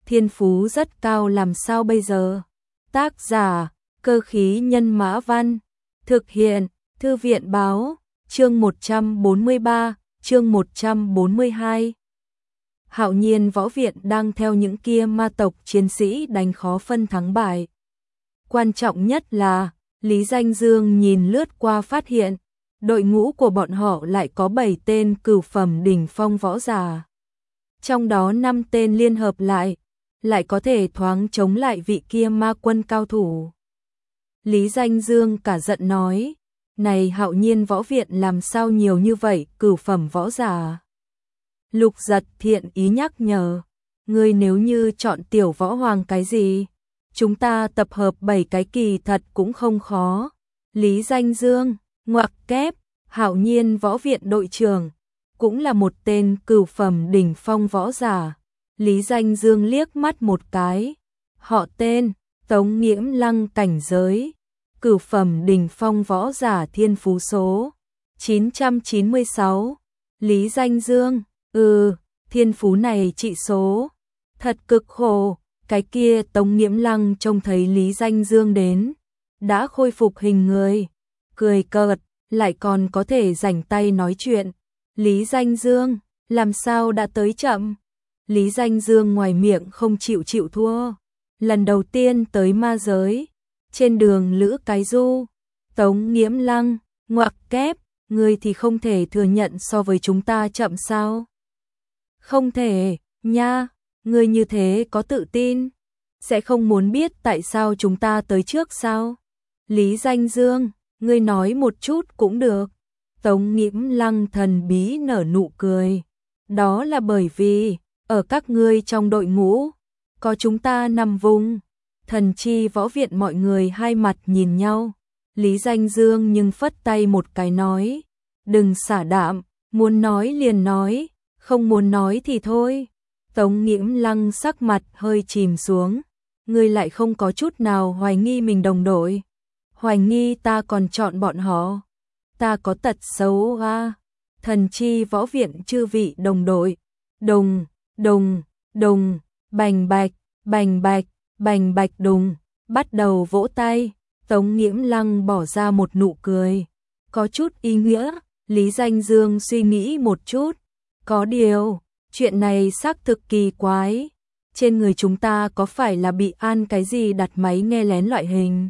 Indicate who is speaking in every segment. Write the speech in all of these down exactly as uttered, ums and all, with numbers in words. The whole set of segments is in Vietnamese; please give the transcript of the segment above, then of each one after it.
Speaker 1: thiên phú rất cao làm sao bây giờ? Tác giả, Cơ khí nhân mã văn. Thực hiện, Thư viện báo, chương một trăm bốn mươi ba, chương một trăm bốn mươi hai. Hạo Nhiên võ viện đang theo những kia ma tộc chiến sĩ đánh khó phân thắng bại. Quan trọng nhất là, Lý Danh Dương nhìn lướt qua phát hiện, đội ngũ của bọn họ lại có bảy tên cửu phẩm đỉnh phong võ giả. Trong đó năm tên liên hợp lại, lại có thể thoáng chống lại vị kia ma quân cao thủ. Lý Danh Dương cả giận nói, này Hạo Nhiên võ viện làm sao nhiều như vậy cửu phẩm võ giả. Lục Giật thiện ý nhắc nhở, ngươi nếu như chọn tiểu võ hoàng cái gì, chúng ta tập hợp bảy cái kỳ thật cũng không khó. Lý Danh Dương, ngoặc kép, Hạo Nhiên võ viện đội trưởng, cũng là một tên cửu phẩm đỉnh phong võ giả. Lý Danh Dương liếc mắt một cái, họ tên, Tống Nghiễm Lăng cảnh giới, cửu phẩm đỉnh phong võ giả thiên phú số chín trăm chín mươi sáu. Lý Danh Dương, ừ, thiên phú này trị số, thật cực khổ. Cái kia Tống Nghiễm Lăng trông thấy Lý Danh Dương đến, đã khôi phục hình người, cười cợt, lại còn có thể rảnh tay nói chuyện. Lý Danh Dương, làm sao đã tới chậm? Lý Danh Dương ngoài miệng không chịu chịu thua. Lần đầu tiên tới ma giới, trên đường Lữ Cái Du, Tống Nghiễm Lăng, ngoặc kép, ngươi thì không thể thừa nhận so với chúng ta chậm sao? Không thể, nha, ngươi như thế có tự tin, sẽ không muốn biết tại sao chúng ta tới trước sao? Lý Danh Dương, ngươi nói một chút cũng được. Tống Nghiễm Lăng thần bí nở nụ cười. Đó là bởi vì, ở các ngươi trong đội ngũ, có chúng ta nằm vùng. Thần chi võ viện mọi người hai mặt nhìn nhau. Lý Danh Dương nhưng phất tay một cái nói, đừng xả đạm, muốn nói liền nói, không muốn nói thì thôi. Tống Nghiễm Lăng sắc mặt hơi chìm xuống, ngươi lại không có chút nào hoài nghi mình đồng đội. Hoài nghi ta còn chọn bọn họ. Ta có tật xấu à? Thần chi võ viện chư vị đồng đội. Đùng, đùng, đùng, bành bạch, bành bạch, bành bạch đùng, bắt đầu vỗ tay. Tống Nghiễm Lăng bỏ ra một nụ cười, có chút ý nghĩa. Lý Danh Dương suy nghĩ một chút, có điều, chuyện này xác thực kỳ quái. Trên người chúng ta có phải là bị an cái gì đặt máy nghe lén loại hình?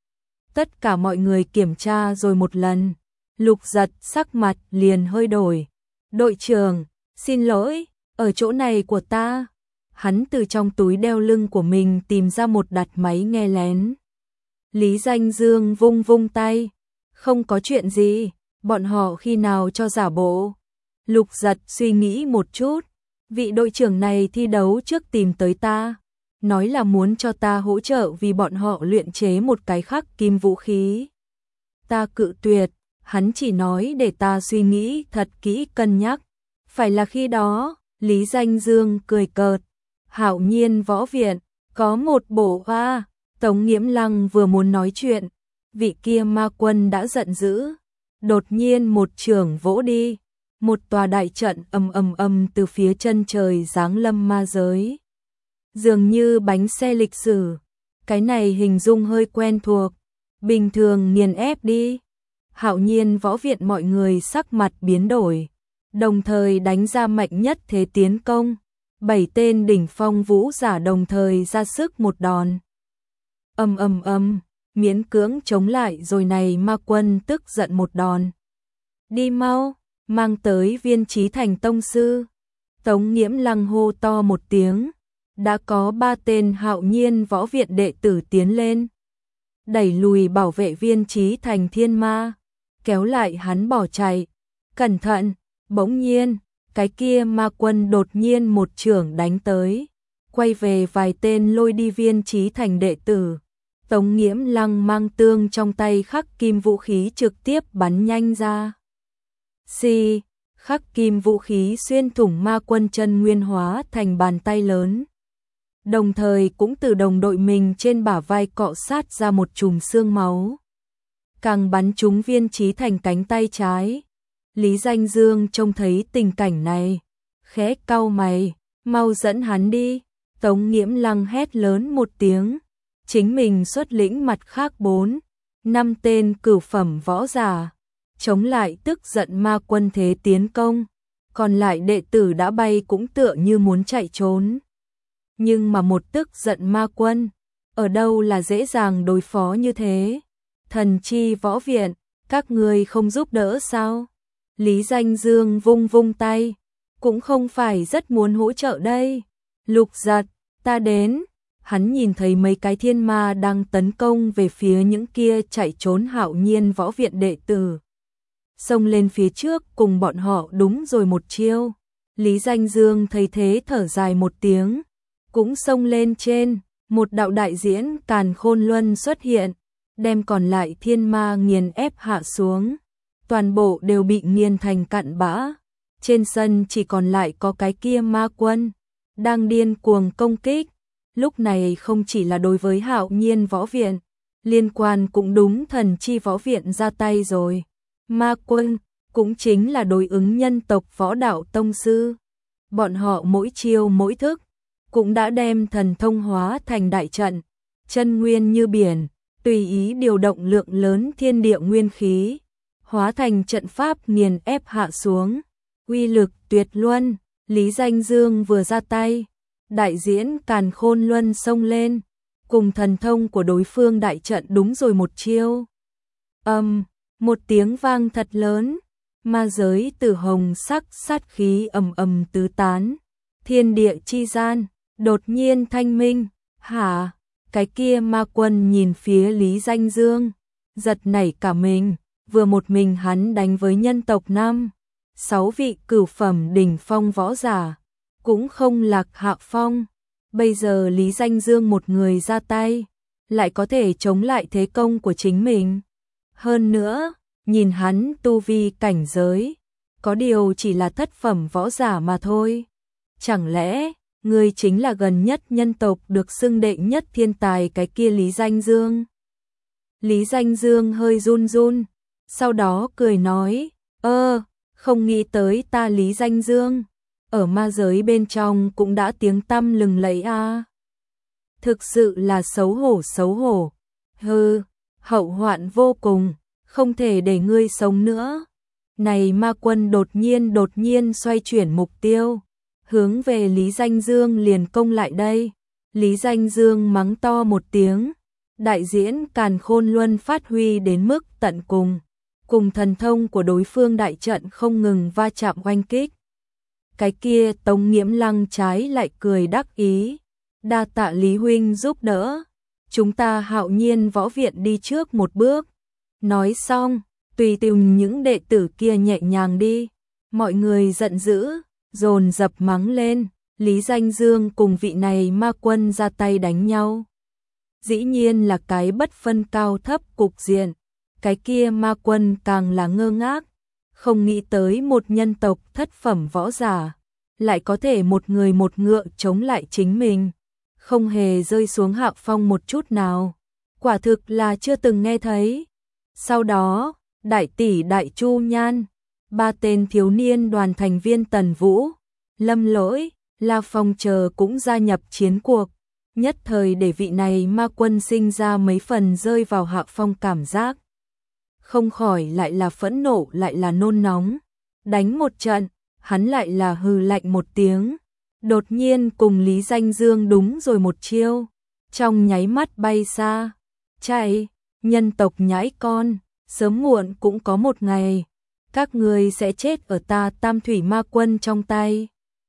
Speaker 1: Tất cả mọi người kiểm tra rồi một lần. Lục Giật sắc mặt liền hơi đổi. Đội trưởng, xin lỗi, ở chỗ này của ta. Hắn từ trong túi đeo lưng của mình tìm ra một đặt máy nghe lén. Lý Danh Dương vung vung tay. Không có chuyện gì, bọn họ khi nào cho giả bộ. Lục Giật suy nghĩ một chút. Vị đội trưởng này thi đấu trước tìm tới ta, nói là muốn cho ta hỗ trợ vì bọn họ luyện chế một cái khắc kim vũ khí. Ta cự tuyệt, hắn chỉ nói để ta suy nghĩ thật kỹ cân nhắc. Phải là khi đó, Lý Danh Dương cười cợt. Hạo Nhiên võ viện, có một bộ hoa. Tống Nghiễm Lăng vừa muốn nói chuyện, vị kia ma quân đã giận dữ. Đột nhiên một chưởng vỗ đi. Một tòa đại trận ầm ầm ầm từ phía chân trời giáng lâm ma giới. Dường như bánh xe lịch sử. Cái này hình dung hơi quen thuộc. Bình thường nghiền ép đi. Hạo Nhiên võ viện mọi người sắc mặt biến đổi. Đồng thời đánh ra mạnh nhất thế tiến công. Bảy tên đỉnh phong vũ giả đồng thời ra sức một đòn. Ầm ầm ầm, miễn cưỡng chống lại rồi này ma quân tức giận một đòn. Đi mau, mang tới Viên Chí Thành tông sư. Tống Nghiễm Lăng hô to một tiếng, đã có ba tên Hạo Nhiên võ viện đệ tử tiến lên, đẩy lùi bảo vệ Viên Chí Thành thiên ma, kéo lại hắn bỏ chạy. Cẩn thận, bỗng nhiên, cái kia ma quân đột nhiên một chưởng đánh tới, quay về vài tên lôi đi Viên Chí Thành đệ tử. Tống Nghiễm Lăng mang tương trong tay khắc kim vũ khí trực tiếp bắn nhanh ra. Xì, khắc kim vũ khí xuyên thủng ma quân chân nguyên hóa thành bàn tay lớn. Đồng thời cũng từ đồng đội mình trên bả vai cọ sát ra một chùm xương máu. Càng bắn trúng Viên Chí Thành cánh tay trái. Lý Danh Dương trông thấy tình cảnh này, khẽ cau mày, mau dẫn hắn đi. Tống Nghiễm Lăng hét lớn một tiếng, chính mình xuất lĩnh mặt khác bốn, năm tên cửu phẩm võ giả, chống lại tức giận ma quân thế tiến công, còn lại đệ tử đã bay cũng tựa như muốn chạy trốn. Nhưng mà một tức giận ma quân, ở đâu là dễ dàng đối phó như thế? Thần chi võ viện, các người không giúp đỡ sao? Lý Danh Dương vung vung tay, cũng không phải rất muốn hỗ trợ đây. Lục Giật, ta đến. Hắn nhìn thấy mấy cái thiên ma đang tấn công về phía những kia chạy trốn Hạo Nhiên võ viện đệ tử. Xông lên phía trước cùng bọn họ đúng rồi một chiêu. Lý Danh Dương thấy thế thở dài một tiếng, cũng xông lên trên, một đạo đại diễn Càn Khôn Luân xuất hiện, đem còn lại thiên ma nghiền ép hạ xuống. Toàn bộ đều bị nghiền thành cặn bã. Trên sân chỉ còn lại có cái kia ma quân, đang điên cuồng công kích. Lúc này không chỉ là đối với Hạo Nhiên võ viện, liên quan cũng đúng thần chi võ viện ra tay rồi. Ma quân, cũng chính là đối ứng nhân tộc võ đạo tông sư. Bọn họ mỗi chiêu mỗi thức, cũng đã đem thần thông hóa thành đại trận, chân nguyên như biển, tùy ý điều động lượng lớn thiên địa nguyên khí, hóa thành trận pháp nghiền ép hạ xuống. Uy lực tuyệt luân, Lý Danh Dương vừa ra tay, đại diễn Càn Khôn Luân xông lên, cùng thần thông của đối phương đại trận đúng rồi một chiêu. Âm, um, một tiếng vang thật lớn, ma giới tử hồng sắc sát khí ầm ầm tứ tán, thiên địa chi gian, đột nhiên thanh minh. Hả? Cái kia ma quân nhìn phía Lý Danh Dương, giật nảy cả mình, vừa một mình hắn đánh với nhân tộc năm, sáu vị cửu phẩm đỉnh phong võ giả, cũng không lạc hạ phong. Bây giờ Lý Danh Dương một người ra tay, lại có thể chống lại thế công của chính mình. Hơn nữa, nhìn hắn tu vi cảnh giới, có điều chỉ là thất phẩm võ giả mà thôi. Chẳng lẽ, người chính là gần nhất nhân tộc được xưng đệ nhất thiên tài cái kia Lý Danh Dương? Lý Danh Dương hơi run run, sau đó cười nói, ơ, không nghĩ tới ta Lý Danh Dương, ở ma giới bên trong cũng đã tiếng tăm lừng lẫy a. À. Thực sự là xấu hổ xấu hổ, hừ, hậu hoạn vô cùng, không thể để ngươi sống nữa. Này ma quân đột nhiên đột nhiên xoay chuyển mục tiêu, hướng về Lý Danh Dương liền công lại đây. Lý Danh Dương mắng to một tiếng, đại diễn Càn Khôn Luân phát huy đến mức tận cùng, cùng thần thông của đối phương đại trận không ngừng va chạm oanh kích. Cái kia Tống Nghiễm Lăng trái lại cười đắc ý, đa tạ Lý huynh giúp đỡ, chúng ta Hạo Nhiên võ viện đi trước một bước. Nói xong, tùy tìm những đệ tử kia nhẹ nhàng đi. Mọi người giận dữ, dồn dập mắng lên, Lý Danh Dương cùng vị này ma quân ra tay đánh nhau. Dĩ nhiên là cái bất phân cao thấp cục diện, cái kia ma quân càng là ngơ ngác, không nghĩ tới một nhân tộc thất phẩm võ giả, lại có thể một người một ngựa chống lại chính mình, không hề rơi xuống hạ phong một chút nào, quả thực là chưa từng nghe thấy. Sau đó, đại tỷ Đại Chu Nhan, ba tên thiếu niên đoàn thành viên Tần Vũ, Lâm Lỗi, La Phong chờ cũng gia nhập chiến cuộc, nhất thời để vị này ma quân sinh ra mấy phần rơi vào hạ phong cảm giác. Không khỏi lại là phẫn nộ lại là nôn nóng, đánh một trận, hắn lại là hừ lạnh một tiếng, đột nhiên cùng Lý Danh Dương đúng rồi một chiêu, trong nháy mắt bay xa, chạy, nhân tộc nhãi con, sớm muộn cũng có một ngày, các người sẽ chết ở ta Tam Thủy Ma Quân trong tay.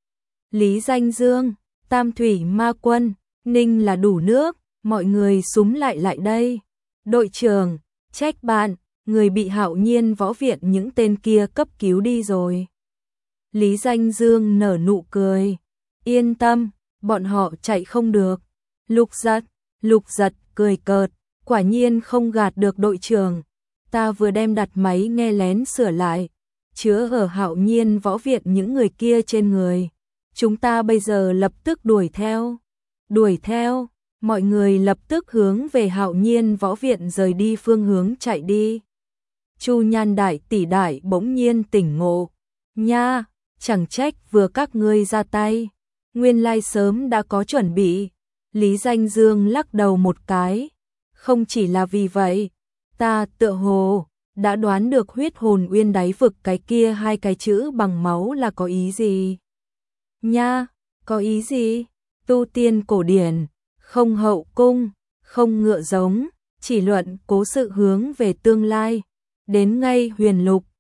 Speaker 1: Lý Danh Dương, Tam Thủy Ma Quân, Ninh là đủ nước, mọi người xúm lại lại đây. Đội trưởng, trách bạn, người bị Hạo Nhiên võ viện những tên kia cấp cứu đi rồi. Lý Danh Dương nở nụ cười, yên tâm, bọn họ chạy không được. Lục Giật, Lục Giật cười cợt, quả nhiên không gạt được đội trưởng. Ta vừa đem đặt máy nghe lén sửa lại, chứa ở Hạo Nhiên võ viện những người kia trên người. Chúng ta bây giờ lập tức đuổi theo. Đuổi theo, mọi người lập tức hướng về Hạo Nhiên võ viện rời đi phương hướng chạy đi. Chu Nhan đại tỷ đại bỗng nhiên tỉnh ngộ. Nha, chẳng trách vừa các ngươi ra tay, Nguyên lai sớm đã có chuẩn bị. Lý Danh Dương lắc đầu một cái. Không chỉ là vì vậy, ta tựa hồ đã đoán được huyết hồn uyên đáy vực cái kia hai cái chữ bằng máu là có ý gì. Nha, có ý gì? Tu tiên cổ điển, không hậu cung, không ngựa giống, chỉ luận cố sự hướng về tương lai. Đến ngay huyền lục,